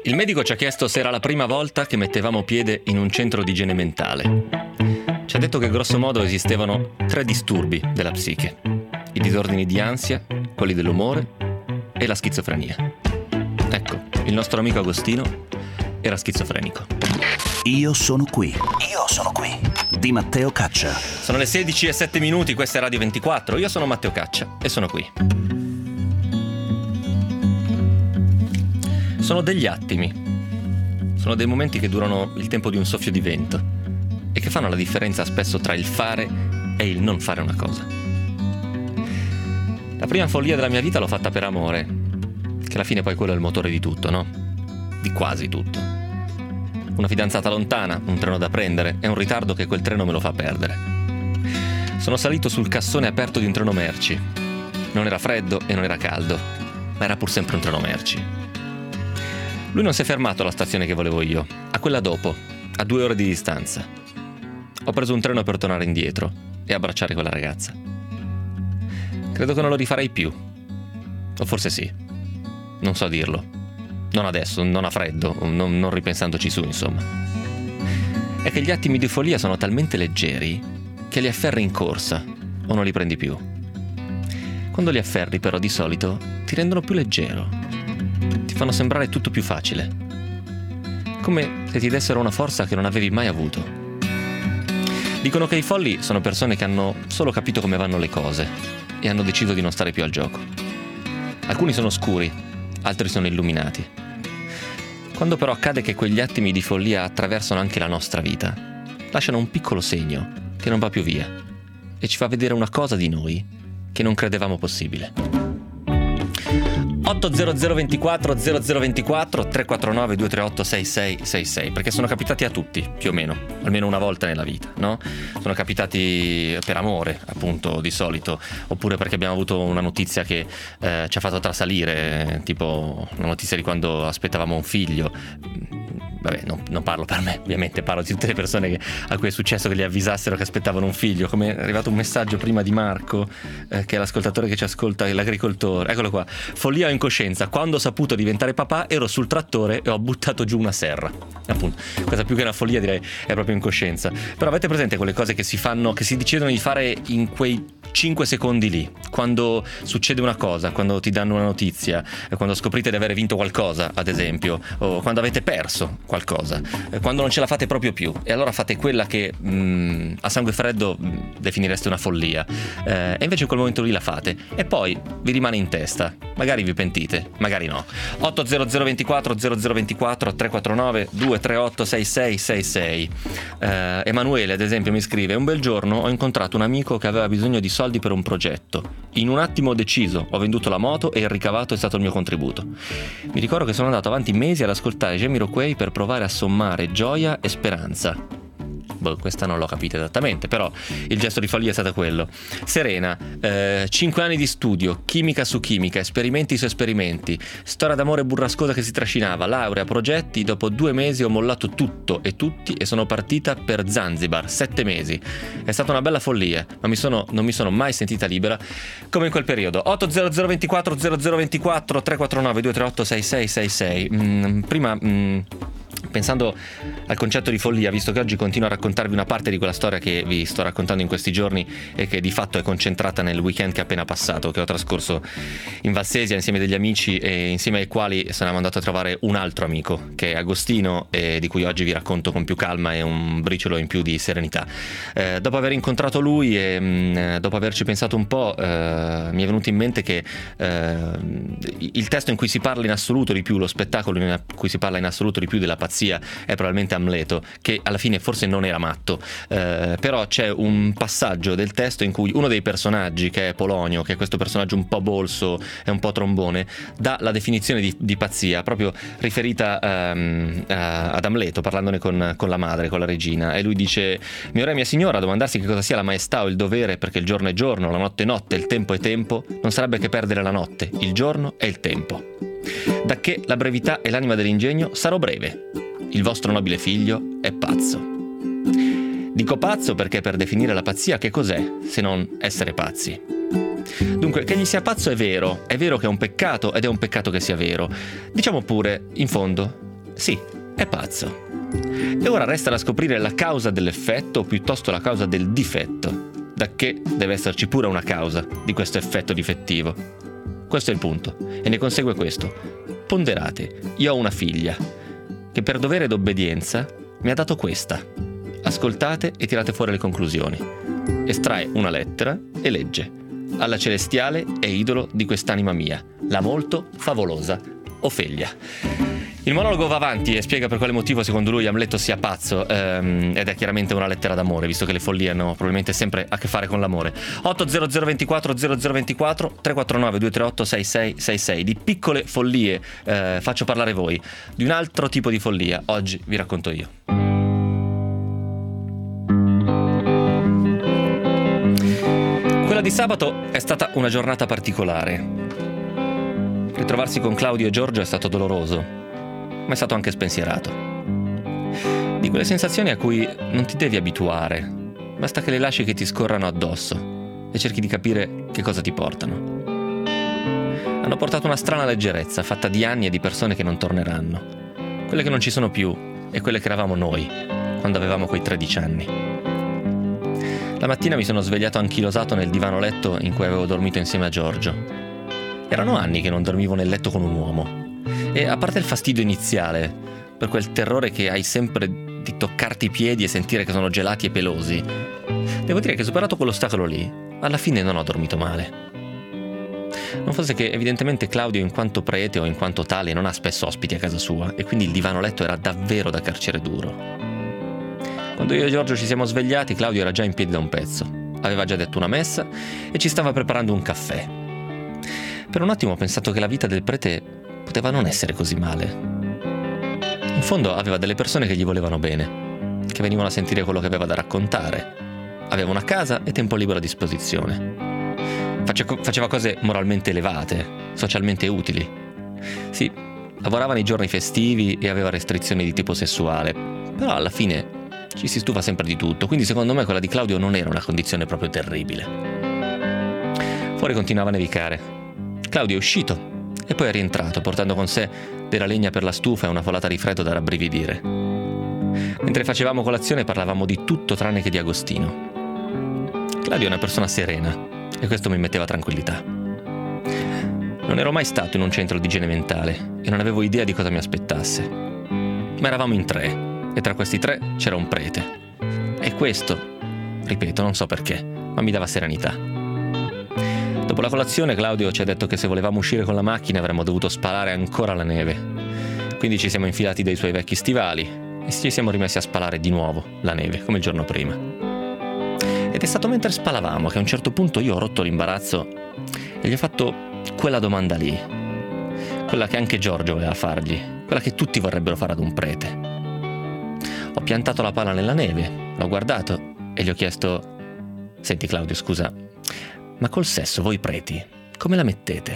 Il medico ci ha chiesto se era la prima volta che mettevamo piede in un centro di igiene mentale. Ci ha detto che grosso modo esistevano 3 disturbi della psiche: i disordini di ansia, quelli dell'umore e la schizofrenia. Ecco, il nostro amico Agostino era schizofrenico. Io sono qui di Matteo Caccia. Sono le 16:07, questa è Radio 24. Io sono Matteo Caccia e sono qui. Sono degli attimi, sono dei momenti che durano il tempo di un soffio di vento e che fanno la differenza spesso tra il fare e il non fare una cosa. La prima follia della mia vita l'ho fatta per amore, che alla fine poi quello è il motore di tutto, no? Di quasi tutto. Una fidanzata lontana, un treno da prendere e un ritardo che quel treno me lo fa perdere. Sono salito sul cassone aperto di un treno merci. Non era freddo e non era caldo, ma era pur sempre un treno merci. Lui non si è fermato alla stazione che volevo io, a quella dopo, a 2 ore di distanza. Ho preso un treno per tornare indietro e abbracciare quella ragazza. Credo che non lo rifarei più. O forse sì. Non so dirlo. Non adesso, non a freddo, non ripensandoci su, insomma. È che gli attimi di follia sono talmente leggeri che li afferri in corsa o non li prendi più. Quando li afferri, però, di solito ti rendono più leggero. Ti fanno sembrare tutto più facile. Come se ti dessero una forza che non avevi mai avuto. Dicono che i folli sono persone che hanno solo capito come vanno le cose e hanno deciso di non stare più al gioco. Alcuni sono scuri, altri sono illuminati. Quando però accade che quegli attimi di follia attraversano anche la nostra vita, lasciano un piccolo segno che non va più via e ci fa vedere una cosa di noi che non credevamo possibile. 800 24 0024 349 238 6666, perché sono capitati a tutti, più o meno, almeno una volta nella vita, no? Sono capitati per amore, appunto, di solito, oppure perché abbiamo avuto una notizia che ci ha fatto trasalire, tipo la notizia di quando aspettavamo un figlio. Vabbè, non parlo per me, ovviamente, parlo di tutte le persone a cui è successo che li avvisassero che aspettavano un figlio. Come è arrivato un messaggio prima di Marco, che è l'ascoltatore che ci ascolta, l'agricoltore. Eccolo qua. Follia o incoscienza: quando ho saputo diventare papà ero sul trattore e ho buttato giù una serra. Appunto, questa più che una follia direi è proprio incoscienza. Però avete presente quelle cose che si fanno, che si decidono di fare in quei 5 secondi lì, quando succede una cosa, quando ti danno una notizia, quando scoprite di aver vinto qualcosa, ad esempio, o quando avete perso qualcosa, quando non ce la fate proprio più, e allora fate quella che a sangue freddo definireste una follia, e invece in quel momento lì la fate e poi vi rimane in testa. Magari vi pentite, magari no. 800 24 0024 349 238 6666. Emanuele, ad esempio, mi scrive: un bel giorno ho incontrato un amico che aveva bisogno di soldi per un progetto. In un attimo ho deciso, ho venduto la moto e il ricavato è stato il mio contributo. Mi ricordo che sono andato avanti mesi ad ascoltare Jamiroquai per provare a sommare gioia e speranza. Questa non l'ho capita esattamente, però il gesto di follia è stato quello. Serena, 5 anni di studio, chimica su chimica, esperimenti su esperimenti, storia d'amore burrascosa che si trascinava, laurea, progetti. Dopo 2 mesi ho mollato tutto e tutti e sono partita per Zanzibar, 7 mesi. È stata una bella follia, ma non mi sono mai sentita libera come in quel periodo. 800 24 0024 349 238 6666. Prima pensando al concetto di follia, visto che oggi continuo a raccontarvi una parte di quella storia che vi sto raccontando in questi giorni e che di fatto è concentrata nel weekend che è appena passato, che ho trascorso in Valsesia insieme a degli amici, e insieme ai quali sono andato a trovare un altro amico che è Agostino, e di cui oggi vi racconto con più calma e un briciolo in più di serenità. Dopo aver incontrato lui e dopo averci pensato un po', mi è venuto in mente che il testo in cui si parla in assoluto di più, lo spettacolo in cui si parla in assoluto di più della pazzia è probabilmente Amleto, che alla fine forse non era matto, però c'è un passaggio del testo in cui uno dei personaggi, che è Polonio, che è questo personaggio un po' bolso e un po' trombone, dà la definizione di pazzia proprio riferita ad Amleto, parlandone con la madre, con la regina, e lui dice: mio re, mia signora, domandarsi che cosa sia la maestà o il dovere, perché il giorno è giorno, la notte è notte, il tempo è tempo, non sarebbe che perdere la notte, il giorno e il tempo. Dacché la brevità è l'anima dell'ingegno, sarò breve. Il vostro nobile figlio è pazzo. Dico pazzo perché per definire la pazzia che cos'è se non essere pazzi? Dunque, che gli sia pazzo è vero che è un peccato ed è un peccato che sia vero. Diciamo pure, in fondo, Sì, è pazzo. E ora resta da scoprire la causa dell'effetto o piuttosto la causa del difetto, dacché deve esserci pure una causa di questo effetto difettivo. Questo è il punto, e ne consegue questo. Ponderate, io ho una figlia che per dovere d'obbedienza mi ha dato questa. Ascoltate e tirate fuori le conclusioni. Estrae una lettera e legge: alla celestiale e idolo di quest'anima mia, la molto favolosa Ofelia. Il monologo va avanti e spiega per quale motivo secondo lui Amleto sia pazzo, ed è chiaramente una lettera d'amore, visto che le follie hanno probabilmente sempre a che fare con l'amore. 800 24 0024 349 238 6666. Di piccole follie faccio parlare voi, di un altro tipo di follia oggi vi racconto io. Quella di sabato è stata una giornata particolare. Ritrovarsi con Claudio e Giorgio è stato doloroso, ma è stato anche spensierato. Di quelle sensazioni a cui non ti devi abituare, basta che le lasci che ti scorrano addosso e cerchi di capire che cosa ti portano. Hanno portato una strana leggerezza, fatta di anni e di persone che non torneranno, quelle che non ci sono più e quelle che eravamo noi, quando avevamo quei 13 anni. La mattina mi sono svegliato anchilosato nel divano letto in cui avevo dormito insieme a Giorgio. Erano anni che non dormivo nel letto con un uomo. E a parte il fastidio iniziale, per quel terrore che hai sempre di toccarti i piedi e sentire che sono gelati e pelosi, devo dire che superato quell'ostacolo lì, alla fine non ho dormito male. Non fosse che evidentemente Claudio in quanto prete o in quanto tale non ha spesso ospiti a casa sua e quindi il divano letto era davvero da carcere duro. Quando io e Giorgio ci siamo svegliati, Claudio era già in piedi da un pezzo, aveva già detto una messa e ci stava preparando un caffè. Per un attimo ho pensato che la vita del prete poteva non essere così male. In fondo aveva delle persone che gli volevano bene, che venivano a sentire quello che aveva da raccontare. Aveva una casa e tempo libero a disposizione. Faceva cose moralmente elevate, socialmente utili. Sì, lavorava nei giorni festivi e aveva restrizioni di tipo sessuale, però alla fine ci si stufa sempre di tutto, quindi secondo me quella di Claudio non era una condizione proprio terribile. Fuori continuava a nevicare. Claudio è uscito e poi è rientrato portando con sé della legna per la stufa e una folata di freddo da rabbrividire. Mentre facevamo colazione parlavamo di tutto tranne che di Agostino. Claudio è una persona serena e questo mi metteva tranquillità. Non ero mai stato in un centro di igiene mentale e non avevo idea di cosa mi aspettasse. Ma eravamo in 3 e tra questi 3 c'era un prete. E questo, ripeto, non so perché, ma mi dava serenità. Dopo la colazione Claudio ci ha detto che se volevamo uscire con la macchina avremmo dovuto spalare ancora la neve. Quindi ci siamo infilati dai suoi vecchi stivali e ci siamo rimessi a spalare di nuovo la neve, come il giorno prima. Ed è stato mentre spalavamo che a un certo punto io ho rotto l'imbarazzo e gli ho fatto quella domanda lì. Quella che anche Giorgio voleva fargli, quella che tutti vorrebbero fare ad un prete. Ho piantato la pala nella neve, l'ho guardato e gli ho chiesto: senti Claudio, scusa, ma col sesso voi preti come la mettete?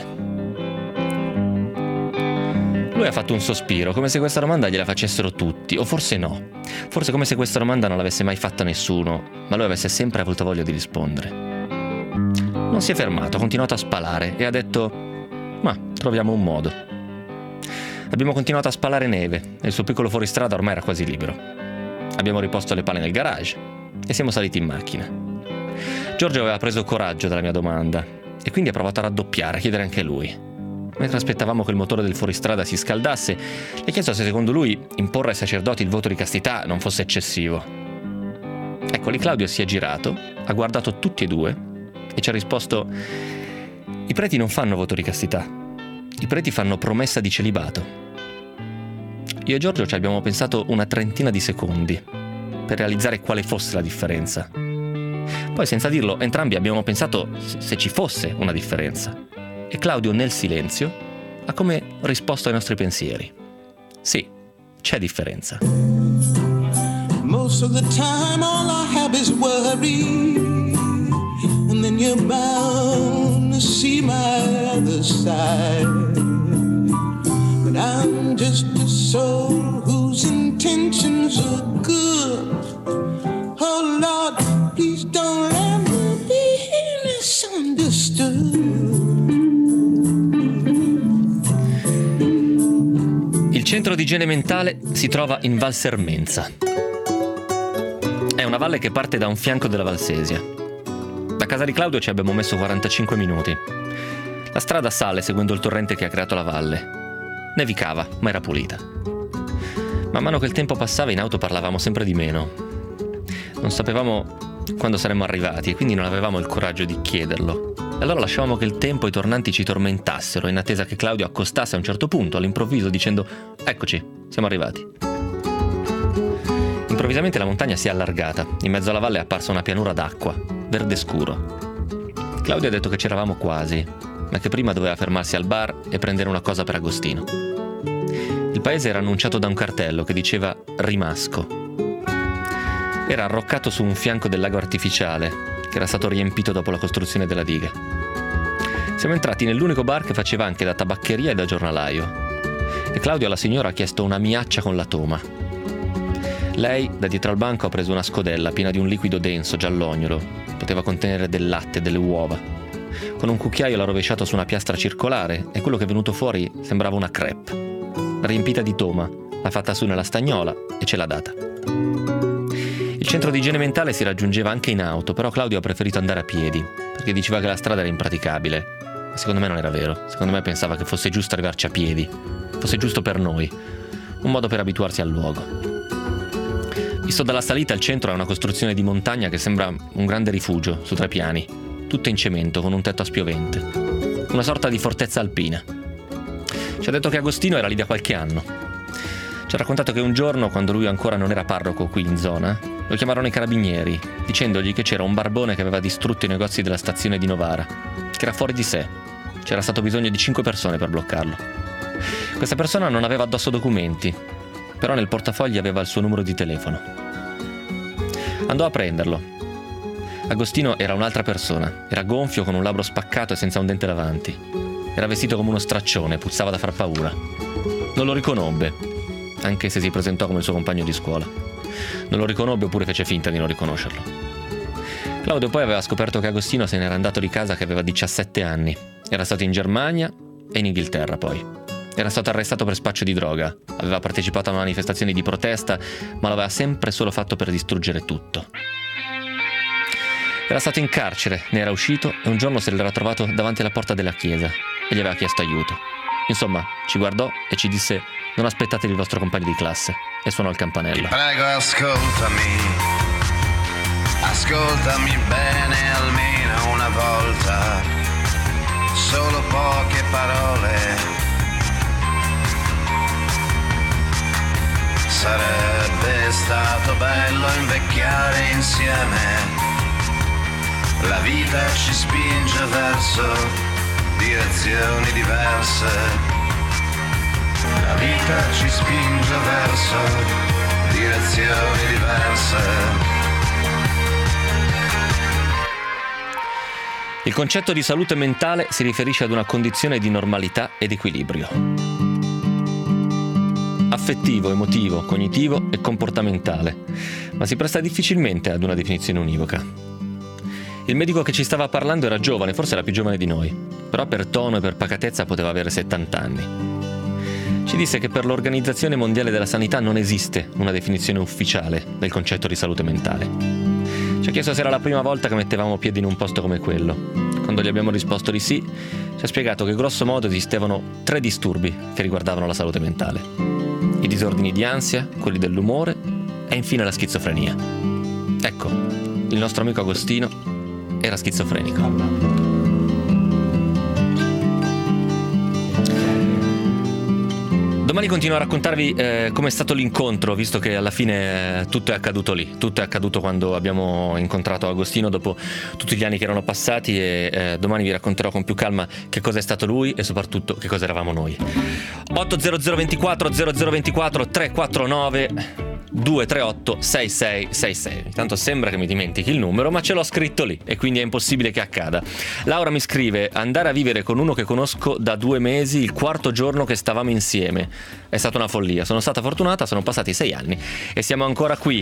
Lui ha fatto un sospiro, come se questa domanda gliela facessero tutti, o forse no. Forse come se questa domanda non l'avesse mai fatta nessuno, ma lui avesse sempre avuto voglia di rispondere. Non si è fermato, ha continuato a spalare e ha detto: ma troviamo un modo. Abbiamo continuato a spalare neve e il suo piccolo fuoristrada ormai era quasi libero. Abbiamo riposto le pale nel garage e siamo saliti in macchina. Giorgio aveva preso coraggio dalla mia domanda e quindi ha provato a raddoppiare, a chiedere anche lui. Mentre aspettavamo che il motore del fuoristrada si scaldasse, gli ha chiesto se secondo lui imporre ai sacerdoti il voto di castità non fosse eccessivo. Ecco, lì Claudio si è girato, ha guardato tutti e due e ci ha risposto: i preti non fanno voto di castità, i preti fanno promessa di celibato. Io e Giorgio ci abbiamo pensato una trentina di secondi per realizzare quale fosse la differenza. Poi, senza dirlo, entrambi abbiamo pensato se ci fosse una differenza. E Claudio, nel silenzio, ha come risposto ai nostri pensieri: sì, c'è differenza. Most of the time all I have is worry, and then you're bound to see my other side. But I'm just a soul whose intentions are good. Oh Lord, please don't let me be misunderstood. Il centro di igiene mentale si trova in Val Sermenza. È una valle che parte da un fianco della Valsesia. Da casa di Claudio ci abbiamo messo 45 minuti. La strada sale seguendo il torrente che ha creato la valle. Nevicava, ma era pulita. Man mano che il tempo passava in auto parlavamo sempre di meno. Non sapevamo quando saremmo arrivati e quindi non avevamo il coraggio di chiederlo. E allora lasciavamo che il tempo e i tornanti ci tormentassero in attesa che Claudio accostasse a un certo punto all'improvviso dicendo «Eccoci, siamo arrivati». Improvvisamente la montagna si è allargata. In mezzo alla valle è apparsa una pianura d'acqua, verde scuro. Claudio ha detto che c'eravamo quasi, ma che prima doveva fermarsi al bar e prendere una cosa per Agostino. Il paese era annunciato da un cartello che diceva Rimasco. Era arroccato su un fianco del lago artificiale che era stato riempito dopo la costruzione della diga. Siamo entrati nell'unico bar che faceva anche da tabaccheria e da giornalaio e Claudio alla signora ha chiesto una miaccia con la toma. Lei da dietro al banco ha preso una scodella piena di un liquido denso giallognolo, poteva contenere del latte, delle uova. Con un cucchiaio l'ha rovesciato su una piastra circolare e quello che è venuto fuori sembrava una crêpe. Riempita di toma, l'ha fatta su nella stagnola e ce l'ha data. Il centro di igiene mentale si raggiungeva anche in auto, però Claudio ha preferito andare a piedi, perché diceva che la strada era impraticabile. Ma secondo me non era vero, secondo me pensava che fosse giusto arrivarci a piedi, fosse giusto per noi, un modo per abituarsi al luogo. Visto dalla salita, il centro è una costruzione di montagna che sembra un grande rifugio, su 3 piani, tutta in cemento, con un tetto a spiovente. Una sorta di fortezza alpina. Ci ha detto che Agostino era lì da qualche anno. Ci ha raccontato che un giorno, quando lui ancora non era parroco qui in zona, lo chiamarono i carabinieri, dicendogli che c'era un barbone che aveva distrutto i negozi della stazione di Novara, che era fuori di sé. C'era stato bisogno di 5 persone per bloccarlo. Questa persona non aveva addosso documenti, però nel portafogli aveva il suo numero di telefono. Andò a prenderlo. Agostino era un'altra persona, era gonfio con un labbro spaccato e senza un dente davanti. Era vestito come uno straccione, puzzava da far paura. Non lo riconobbe, anche se si presentò come il suo compagno di scuola. Non lo riconobbe oppure fece finta di non riconoscerlo. Claudio poi aveva scoperto che Agostino se n'era andato di casa che aveva 17 anni. Era stato in Germania e in Inghilterra poi. Era stato arrestato per spaccio di droga, aveva partecipato a manifestazioni di protesta, ma l'aveva sempre solo fatto per distruggere tutto. Era stato in carcere, ne era uscito e un giorno se l'era trovato davanti alla porta della chiesa e gli aveva chiesto aiuto. Insomma, ci guardò e ci disse: non aspettatevi il vostro compagno di classe, e suonò il campanello. Ti prego, ascoltami bene almeno una volta, solo poche parole. Sarebbe stato bello invecchiare insieme. La vita ci spinge verso direzioni diverse. La vita ci spinge verso direzioni diverse. Il concetto di salute mentale si riferisce ad una condizione di normalità ed equilibrio. Affettivo, emotivo, cognitivo e comportamentale, ma si presta difficilmente ad una definizione univoca. Il medico che ci stava parlando era giovane, forse era più giovane di noi, però per tono e per pacatezza poteva avere 70 anni. Ci disse che per l'Organizzazione Mondiale della Sanità non esiste una definizione ufficiale del concetto di salute mentale. Ci ha chiesto se era la prima volta che mettevamo piedi in un posto come quello. Quando gli abbiamo risposto di sì, ci ha spiegato che grosso modo esistevano 3 disturbi che riguardavano la salute mentale: i disordini di ansia, quelli dell'umore e infine la schizofrenia. Ecco, il nostro amico Agostino era schizofrenico. Domani continuo a raccontarvi come è stato l'incontro, visto che alla fine tutto è accaduto lì. Tutto è accaduto quando abbiamo incontrato Agostino dopo tutti gli anni che erano passati, e domani vi racconterò con più calma che cosa è stato lui e soprattutto che cosa eravamo noi. 80024 0024 349 238 6666. Intanto sembra che mi dimentichi il numero, ma ce l'ho scritto lì e quindi è impossibile che accada. Laura mi scrive: andare a vivere con uno che conosco da 2 mesi il 4º giorno che stavamo insieme. È stata una follia. Sono stata fortunata, sono passati 6 anni e siamo ancora qui.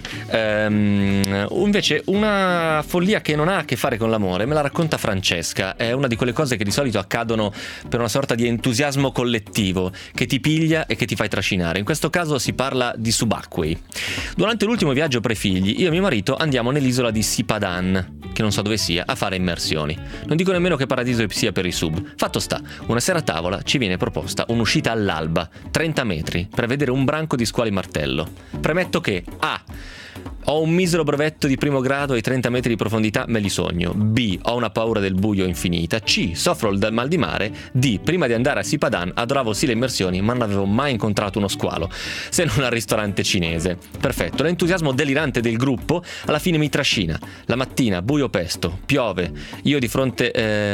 Invece una follia che non ha a che fare con l'amore me la racconta Francesca. È una di quelle cose che di solito accadono per una sorta di entusiasmo collettivo che ti piglia e che ti fai trascinare. In questo caso si parla di subacquei. Durante l'ultimo viaggio pre-figli, io e mio marito andiamo nell'isola di Sipadan, che non so dove sia, a fare immersioni. Non dico nemmeno che paradiso sia per i sub. Fatto sta, una sera a tavola ci viene proposta un'uscita all'alba, 30 metri, per vedere un branco di squali martello. Premetto che A. Ho un misero brevetto di primo grado e i 30 metri di profondità me li sogno. B. Ho una paura del buio infinita. C. Soffro dal mal di mare. D. Prima di andare a Sipadan adoravo sì le immersioni, ma non avevo mai incontrato uno squalo, se non al ristorante cinese. Perfetto, l'entusiasmo delirante del gruppo alla fine mi trascina. La mattina, buio pesto, piove. Io di fronte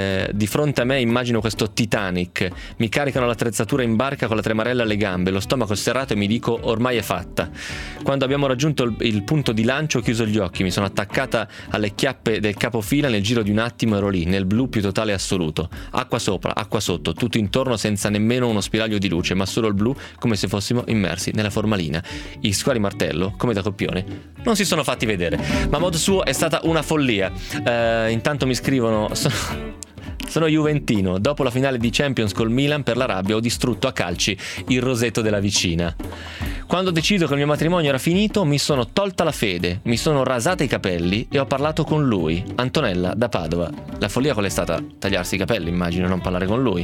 a me immagino questo Titanic. Mi caricano l'attrezzatura in barca con la tremarella alle gambe, lo stomaco serrato e mi dico ormai è fatta. Quando abbiamo raggiunto il punto di lancio ho chiuso gli occhi, mi sono attaccata alle chiappe del capofila, nel giro di un attimo ero lì, nel blu più totale e assoluto. Acqua sopra, acqua sotto, tutto intorno senza nemmeno uno spiraglio di luce, ma solo il blu, come se fossimo immersi nella formalina. I squali martello, come da copione, non si sono fatti vedere, ma a modo suo è stata una follia. Intanto mi scrivono: sono juventino, dopo la finale di Champions col Milan per la rabbia ho distrutto a calci il rosetto della vicina. Quando ho deciso che il mio matrimonio era finito mi sono tolta la fede, mi sono rasata i capelli e ho parlato con lui, Antonella da Padova. La follia qual è stata? Tagliarsi i capelli, immagino, non parlare con lui.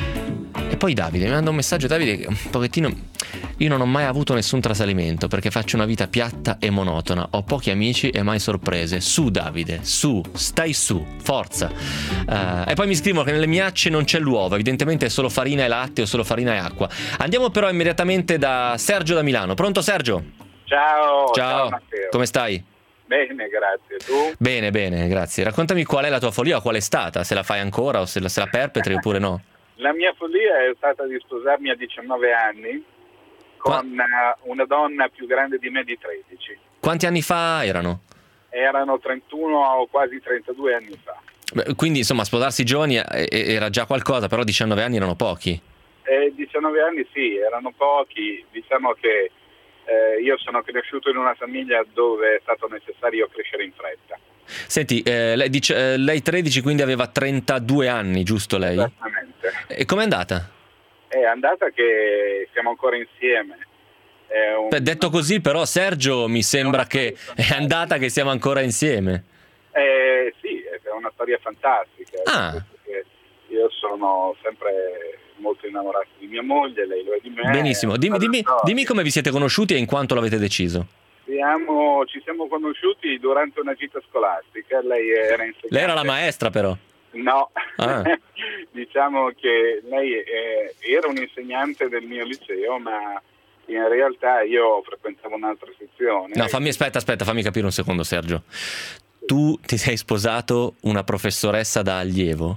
E poi Davide mi manda un messaggio. Davide, un pochettino, io non ho mai avuto nessun trasalimento perché faccio una vita piatta e monotona, ho pochi amici e mai sorprese. Su Davide, su, stai su, forza. E poi mi scrivono che nelle miacce non c'è l'uovo, evidentemente è solo farina e latte o solo farina e acqua. Andiamo però immediatamente da Sergio da Milano. Pronto Sergio? Ciao Matteo. Come stai? Bene, grazie. Tu? Bene, grazie. Raccontami qual è la tua follia o qual è stata, se la fai ancora o se la perpetri oppure no. La mia follia è stata di sposarmi a 19 anni con una donna più grande di me di 13. Quanti anni fa erano? Erano 31 o quasi 32 anni fa. Beh, quindi insomma sposarsi giovani era già qualcosa, però 19 anni erano pochi. 19 anni sì, erano pochi. Diciamo che io sono cresciuto in una famiglia dove è stato necessario crescere in fretta. Senti, lei 13, quindi aveva 32 anni, giusto lei? Esattamente. E com'è andata? È andata che siamo ancora insieme. Detto così, però, Sergio, mi sembra che è andata che siamo ancora insieme. Sì, è una storia fantastica. Io sono sempre molto innamorato di mia moglie, lei lo è di me. Benissimo, dimmi come vi siete conosciuti e in quanto l'avete deciso. Ci siamo conosciuti durante una gita scolastica. Lei era insegnante. Lei era la maestra però? No, diciamo che lei era un insegnante del mio liceo, ma in realtà io frequentavo un'altra sezione. No, aspetta, fammi capire un secondo, Sergio. Tu ti sei sposato una professoressa da allievo?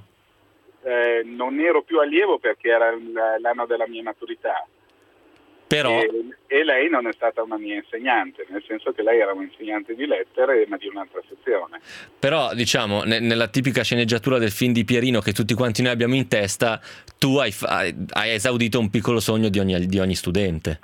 Non ero più allievo perché era l'anno della mia maturità. Però... E lei non è stata una mia insegnante, nel senso che lei era un insegnante di lettere, ma di un'altra sezione. Però, diciamo, nella tipica sceneggiatura del film di Pierino che tutti quanti noi abbiamo in testa, tu hai esaudito un piccolo sogno di ogni studente.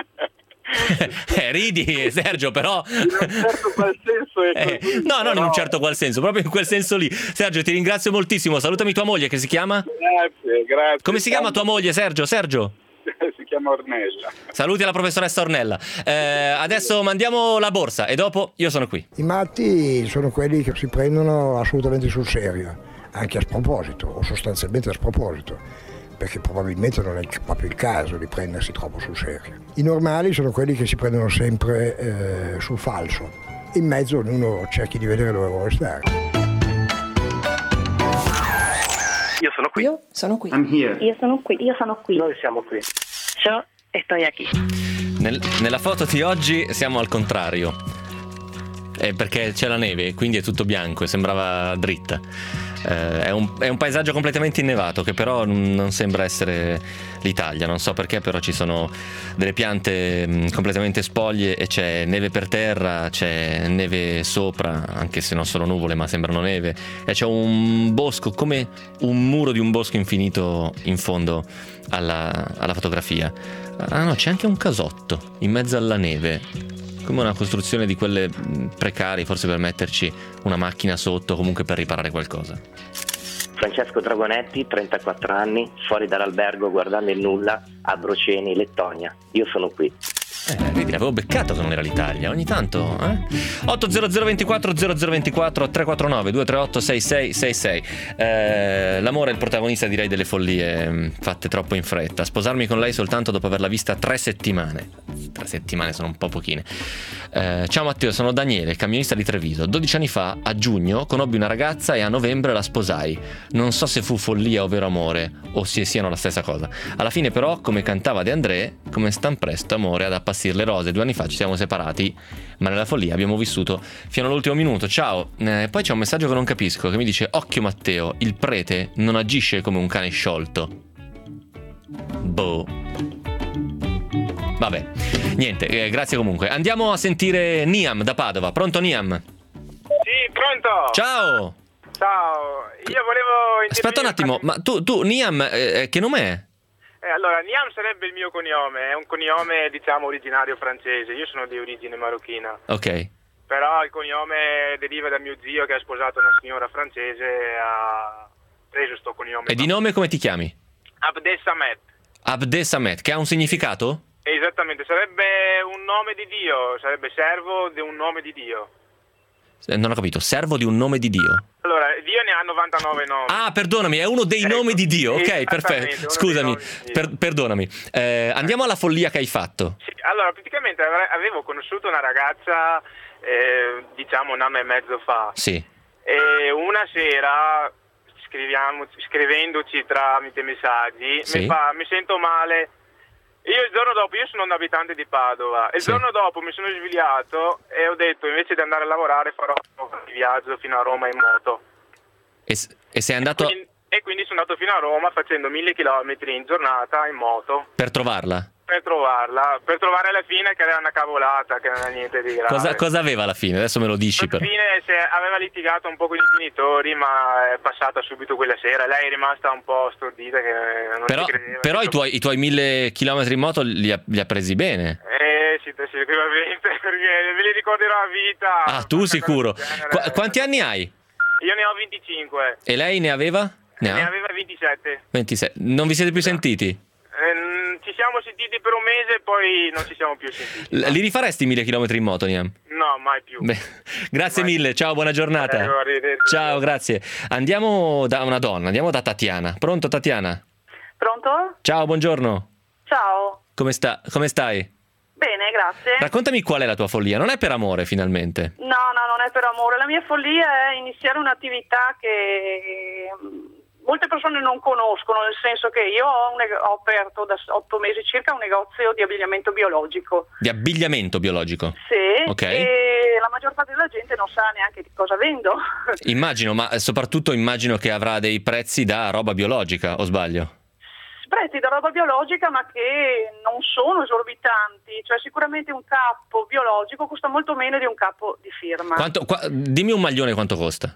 Ridi, Sergio, però in un certo qual senso è così, no, non in un certo qual senso, proprio in quel senso lì. Sergio, ti ringrazio moltissimo. Salutami tua moglie, che si chiama? Grazie. Come si chiama tua moglie, Sergio? Si chiama Ornella. Saluti alla professoressa Ornella. Adesso mandiamo la borsa e dopo io sono qui. I matti sono quelli che si prendono assolutamente sul serio, anche a sproposito o sostanzialmente a sproposito, perché probabilmente non è proprio il caso di prendersi troppo sul serio. I normali sono quelli che si prendono sempre sul falso. In mezzo ognuno cerchi di vedere dove vuole stare. Io sono qui. Io sono qui. I'm here. Io sono qui. Io sono qui. Noi siamo qui. Yo estoy aquí. Nella foto di oggi siamo al contrario. Perché c'è la neve, quindi è tutto bianco e sembrava dritta. È un paesaggio completamente innevato che però non sembra essere l'Italia, non so perché, però ci sono delle piante completamente spoglie e c'è neve per terra, c'è neve sopra, anche se non sono nuvole ma sembrano neve, e c'è un bosco come un muro di un bosco infinito in fondo alla fotografia. Ah no, c'è anche un casotto in mezzo alla neve, come una costruzione di quelle precarie, forse per metterci una macchina sotto, comunque per riparare qualcosa. Francesco Dragonetti, 34 anni, fuori dall'albergo guardando il nulla a Broceni, Lettonia. Io sono qui. Vedi, l'avevo beccato che non era l'Italia, ogni tanto 800 24 0024 349 238 6666. L'amore è il protagonista, direi, delle follie fatte troppo in fretta. Sposarmi con lei soltanto dopo averla vista 3 settimane. 3 settimane sono un po' pochine. Ciao Matteo, sono Daniele, camionista di Treviso. 12 anni fa, a giugno, conobbi una ragazza e a novembre la sposai. Non so se fu follia o vero amore, o se siano la stessa cosa. Alla fine però, come cantava De André, come stan presto amore ad appassire le rose. 2 anni fa ci siamo separati, ma nella follia abbiamo vissuto fino all'ultimo minuto. Ciao. Poi c'è un messaggio che non capisco, che mi dice: occhio Matteo, il prete non agisce come un cane sciolto. Boh. Vabbè, niente, grazie comunque. Andiamo a sentire Niam da Padova. Pronto Niam? Sì, pronto. Ciao. Ciao, io volevo... Aspetta un attimo, ma tu Niam, che nome è? Allora, Niam sarebbe il mio cognome, è un cognome, diciamo, originario francese. Io sono di origine marocchina. Ok. Però il cognome deriva da mio zio che ha sposato una signora francese e ha preso sto cognome. E di nome come ti chiami? Abdel Samet. Abdel Samet, che ha un significato? Esattamente, sarebbe un nome di Dio, sarebbe servo di un nome di Dio. Non ho capito, servo di un nome di Dio? Allora, Dio ne ha 99 nomi. Ah, perdonami, è uno dei nomi di Dio. Ok, perfetto. Scusami, perdonami. Andiamo alla follia che hai fatto. Sì, allora, praticamente avevo conosciuto una ragazza, diciamo, un anno e mezzo fa. Sì. E una sera, scrivendoci tramite messaggi, sì, mi sento male. Io il giorno dopo, io sono un abitante di Padova, il giorno dopo mi sono svegliato e ho detto, invece di andare a lavorare farò un viaggio fino a Roma in moto. E sei andato... E quindi sono andato fino a Roma facendo 1000 chilometri in giornata in moto. Per trovarla? Per trovare alla fine che era una cavolata, che non era niente di grave. Cosa aveva alla fine? Adesso me lo dici però. Alla fine aveva litigato un po' con i genitori, ma è passata subito quella sera. Lei è rimasta un po' stordita che non ci credeva. Però i tuoi 1000 chilometri in moto li ha presi bene? Sì, sicuramente, perché me li ricorderò a vita. Ah, tu sicuro. Quanti anni hai? Io ne ho 25. E lei ne aveva? Ne aveva 27. 27. Non vi siete più sentiti? Ci siamo sentiti per un mese e poi non ci siamo più sentiti. Li rifaresti 1000 chilometri in moto, Niam? No, mai più. Beh, grazie mille, ciao, buona giornata. Ciao, grazie. Andiamo da una donna, andiamo da Tatiana. Pronto Tatiana? Pronto? Ciao, buongiorno. Ciao. Come stai? Bene, grazie. Raccontami qual è la tua follia, non è per amore finalmente? No, non è per amore. La mia follia è iniziare un'attività che molte persone non conoscono, nel senso che io ho aperto da 8 mesi circa un negozio di abbigliamento biologico. Di abbigliamento biologico? Sì, okay. E la maggior parte della gente non sa neanche di cosa vendo. Immagino, ma soprattutto immagino che avrà dei prezzi da roba biologica, o sbaglio? Prezzi da roba biologica, ma che non sono esorbitanti, cioè sicuramente un capo biologico costa molto meno di un capo di firma. Dimmi un maglione quanto costa?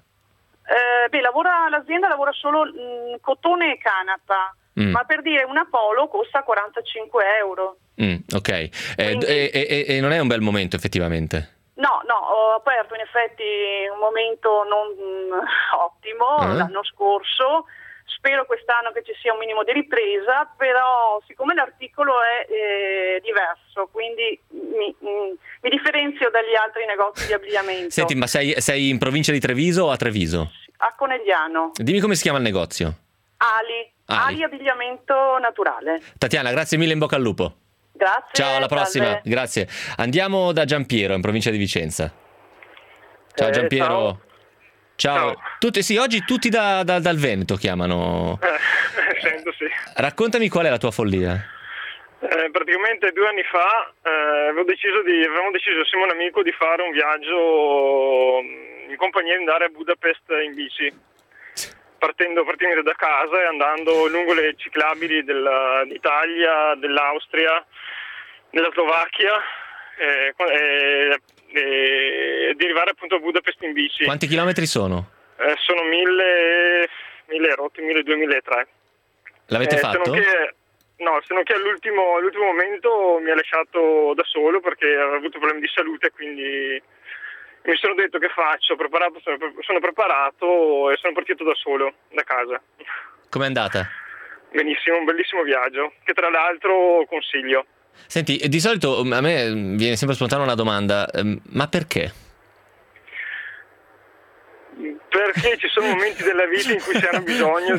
L'azienda lavora solo cotone e canapa, ma per dire una polo costa 45 euro. Ok, quindi... e non è un bel momento effettivamente? No, ho aperto in effetti un momento non ottimo l'anno scorso. Spero quest'anno che ci sia un minimo di ripresa, però siccome l'articolo è diverso, quindi mi differenzio dagli altri negozi di abbigliamento. Senti, ma sei in provincia di Treviso o a Treviso? A Conegliano. Dimmi come si chiama il negozio. Ali Abbigliamento Naturale. Tatiana, grazie mille, in bocca al lupo. Grazie. Ciao, alla prossima. Salve. Grazie. Andiamo da Giampiero, in provincia di Vicenza. Ciao Giampiero. Ciao. Oggi tutti dal Veneto chiamano. Sento, sì. Raccontami qual è la tua follia. Praticamente 2 anni fa avevamo deciso assieme a un amico di fare un viaggio in compagnia, di andare a Budapest in bici. partendo da casa e andando lungo le ciclabili d'Italia, dell'Austria, della Slovacchia e di arrivare appunto a Budapest in bici. Quanti chilometri sono? Sono 1000 rotti, 1200-1300. L'avete fatto? Se non che all'ultimo momento mi ha lasciato da solo perché aveva avuto problemi di salute, quindi mi sono detto che faccio, sono preparato e sono partito da solo, da casa. Com'è andata? Benissimo, un bellissimo viaggio, che tra l'altro consiglio. Senti, di solito a me viene sempre spontanea una domanda, ma perché? Perché ci sono momenti della vita in cui si hanno bisogno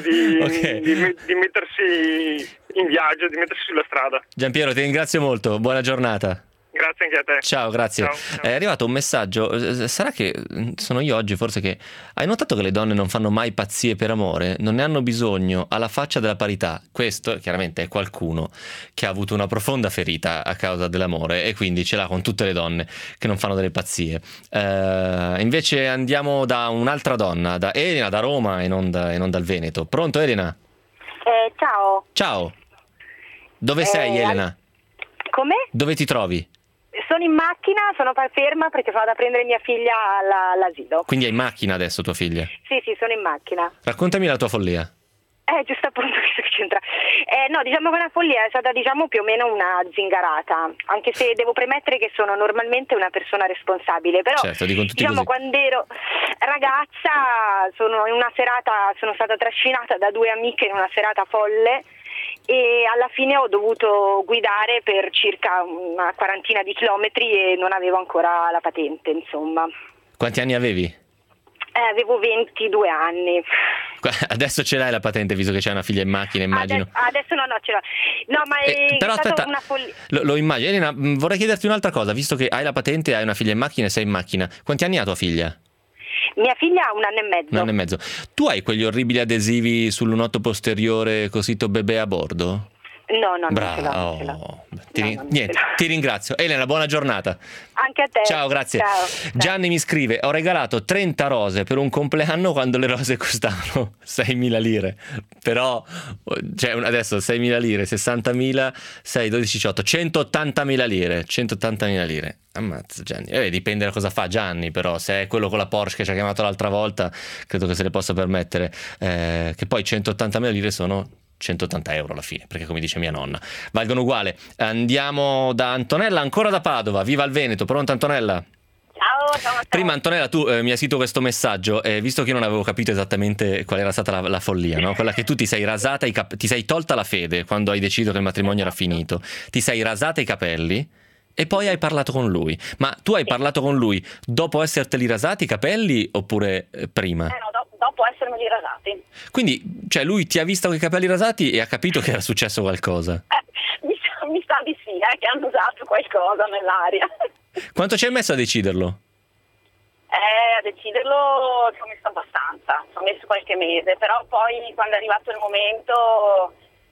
di mettersi in viaggio, di mettersi sulla strada. Giampiero, ti ringrazio molto, buona giornata. Grazie anche a te. Ciao, grazie. Ciao. È arrivato un messaggio, sarà che sono io oggi forse che... Hai notato che le donne non fanno mai pazzie per amore? Non ne hanno bisogno, alla faccia della parità. Questo chiaramente è qualcuno che ha avuto una profonda ferita a causa dell'amore e quindi ce l'ha con tutte le donne che non fanno delle pazzie. Invece andiamo da un'altra donna, da Elena, da Roma e non dal Veneto. Pronto Elena? Ciao. Ciao. Dove sei Elena? Come? Dove ti trovi? Sono in macchina, sono ferma perché vado a prendere mia figlia all'asilo. Quindi è in macchina adesso tua figlia? Sì, sono in macchina. Raccontami la tua follia. Giusto appunto che c'entra. No, diciamo che una follia è stata più o meno una zingarata, anche se devo premettere che sono normalmente una persona responsabile, però certo, dicono tutti così. quando ero ragazza sono stata trascinata da due amiche in una serata folle e alla fine ho dovuto guidare per circa una quarantina di chilometri e non avevo ancora la patente, insomma. Quanti anni avevi? Avevo 22 anni. Adesso ce l'hai la patente, visto che c'hai una figlia in macchina, immagino. Adesso no, ce l'ho. No, ma è però stata aspetta, una follia. Lo immagino. Elena, vorrei chiederti un'altra cosa, visto che hai la patente, hai una figlia in macchina e sei in macchina. Quanti anni ha tua figlia? Mia figlia ha 1 anno e mezzo. 1 anno e mezzo. Tu hai quegli orribili adesivi sul lunotto posteriore cosito bebè a bordo? No, brava. non ce l'ho. Ti ringrazio. Elena, buona giornata. Anche a te. Ciao, grazie. Ciao. Gianni mi scrive: ho regalato 30 rose per un compleanno quando le rose costavano 6.000 lire. Però, adesso 6.000 lire, 60.000, 6, 12, 18, 180.000 lire. 180.000 lire. Ammazza Gianni. Dipende da cosa fa Gianni, però se è quello con la Porsche che ci ha chiamato l'altra volta, credo che se le possa permettere. Che poi 180.000 lire sono 180 euro alla fine, perché come dice mia nonna valgono uguale. Andiamo da Antonella, ancora da Padova. Viva il Veneto. Pronto Antonella? Ciao. Prima Antonella tu mi hai scritto questo messaggio, visto che io non avevo capito esattamente qual era stata la follia, no? Quella che tu ti sei rasata ti sei tolta la fede quando hai deciso che il matrimonio era finito, ti sei rasata i capelli e poi hai parlato con lui. Ma tu hai parlato con lui dopo esserteli rasati i capelli oppure prima? No, dopo essermeli rasati. Quindi, lui ti ha visto con i capelli rasati e ha capito che era successo qualcosa? Mi sa di sì, che hanno usato qualcosa nell'aria. Quanto ci hai messo a deciderlo? A deciderlo ci ho messo abbastanza, ci ho messo qualche mese, però poi quando è arrivato il momento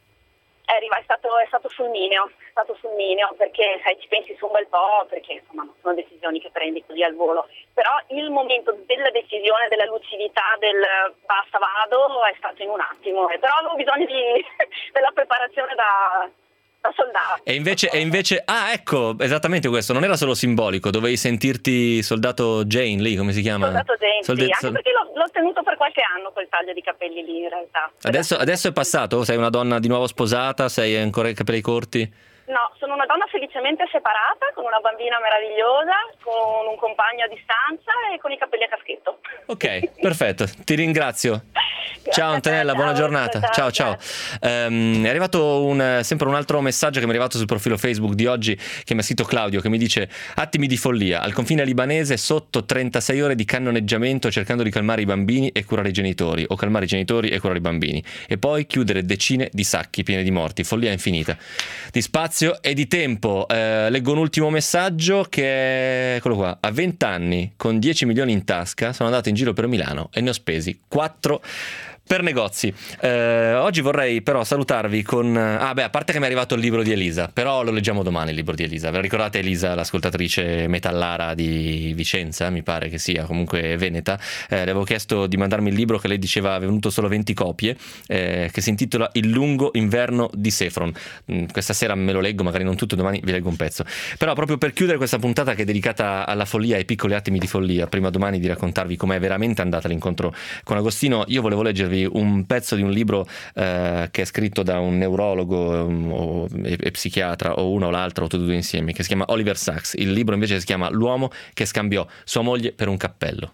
è stato fulmineo, perché sai, ci pensi su un bel po', perché insomma non sono decisioni che prendi così al volo, però il momento della decisione, della lucidità, del basta vado è stato in un attimo, però avevo bisogno della preparazione da soldato. E invece ecco, esattamente questo, non era solo simbolico, dovevi sentirti soldato Jane lì, come si chiama? Soldato Jane, sì, anche perché l'ho tenuto per qualche anno quel taglio di capelli lì in realtà. Adesso è passato? Sei una donna di nuovo sposata? Sei ancora i capelli corti? No, sono una donna felicemente separata, con una bambina meravigliosa, con un compagno a distanza e con i capelli a caschetto. Ok, perfetto, ti ringrazio. Ciao Antonella, buona giornata. Ciao. È arrivato sempre un altro messaggio che mi è arrivato sul profilo Facebook di oggi, che mi ha scritto Claudio, che mi dice: attimi di follia, al confine libanese sotto 36 ore di cannoneggiamento cercando di calmare i bambini e curare i genitori, o calmare i genitori e curare i bambini, e poi chiudere decine di sacchi pieni di morti. Follia infinita di spazio e di tempo. Leggo un ultimo messaggio che è eccolo qua: a 20 anni con 10 milioni in tasca sono andato in giro per Milano e ne ho spesi 4 per negozi. Oggi vorrei però salutarvi con a parte che mi è arrivato il libro di Elisa, però lo leggiamo domani il libro di Elisa. Ve la ricordate Elisa, l'ascoltatrice metallara di Vicenza, mi pare che sia, comunque veneta? Le avevo chiesto di mandarmi il libro che lei diceva aveva venuto solo 20 copie, che si intitola Il lungo inverno di Sefron. Questa sera me lo leggo, magari non tutto, domani vi leggo un pezzo. Però proprio per chiudere questa puntata che è dedicata alla follia, ai piccoli attimi di follia, prima domani di raccontarvi com'è veramente andata l'incontro con Agostino, io volevo leggervi un pezzo di un libro che è scritto da un neurologo e psichiatra, o uno o l'altro o tutti e due insieme, che si chiama Oliver Sacks. Il libro invece si chiama L'uomo che scambiò sua moglie per un cappello.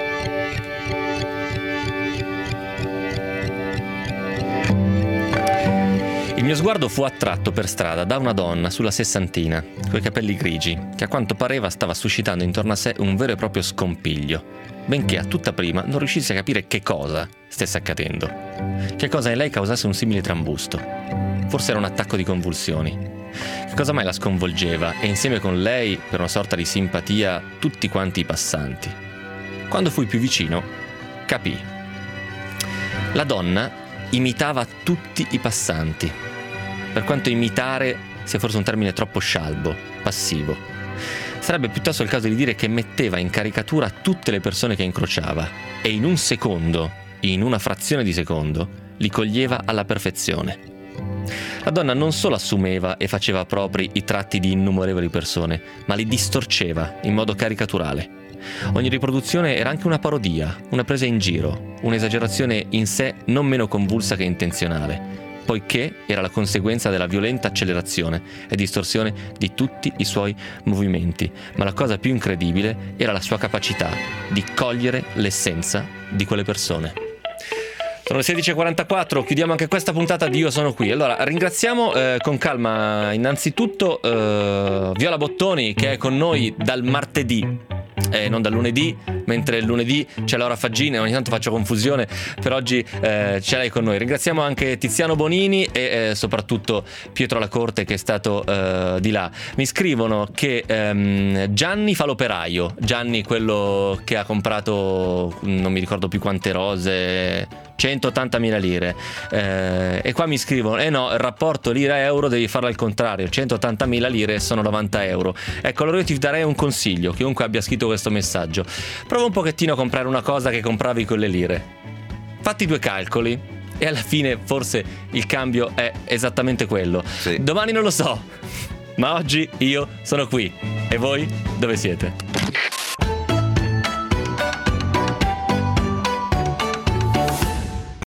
Il mio sguardo fu attratto per strada da una donna sulla sessantina, coi capelli grigi, che a quanto pareva stava suscitando intorno a sé un vero e proprio scompiglio, benché a tutta prima non riuscissi a capire che cosa stesse accadendo, che cosa in lei causasse un simile trambusto. Forse era un attacco di convulsioni. Che cosa mai la sconvolgeva e insieme con lei, per una sorta di simpatia, tutti quanti i passanti? Quando fui più vicino, capii. La donna imitava tutti i passanti, per quanto imitare sia forse un termine troppo scialbo, passivo. Sarebbe piuttosto il caso di dire che metteva in caricatura tutte le persone che incrociava e in un secondo, in una frazione di secondo, li coglieva alla perfezione. La donna non solo assumeva e faceva propri i tratti di innumerevoli persone, ma li distorceva in modo caricaturale. Ogni riproduzione era anche una parodia, una presa in giro, un'esagerazione in sé non meno convulsa che intenzionale, poiché era la conseguenza della violenta accelerazione e distorsione di tutti i suoi movimenti. Ma la cosa più incredibile era la sua capacità di cogliere l'essenza di quelle persone. Sono le 16:44, chiudiamo anche questa puntata di Io sono qui. Allora, ringraziamo con calma innanzitutto Viola Bottoni, che è con noi dal martedì, non dal lunedì, mentre il lunedì c'è Laura Faggini, ogni tanto faccio confusione, per oggi c'è lei con noi. Ringraziamo anche Tiziano Bonini e soprattutto Pietro Lacorte, che è stato di là. Mi scrivono che Gianni fa l'operaio, Gianni quello che ha comprato non mi ricordo più quante rose, 180.000 lire, e qua mi scrivono no, il rapporto lira-euro devi farlo al contrario, 180.000 lire sono 90 euro. Ecco, allora io ti darei un consiglio, chiunque abbia scritto questo messaggio: prova un pochettino a comprare una cosa che compravi con le lire, fatti due calcoli e alla fine forse il cambio è esattamente quello. Sì. Domani non lo so, ma oggi io sono qui. E voi dove siete?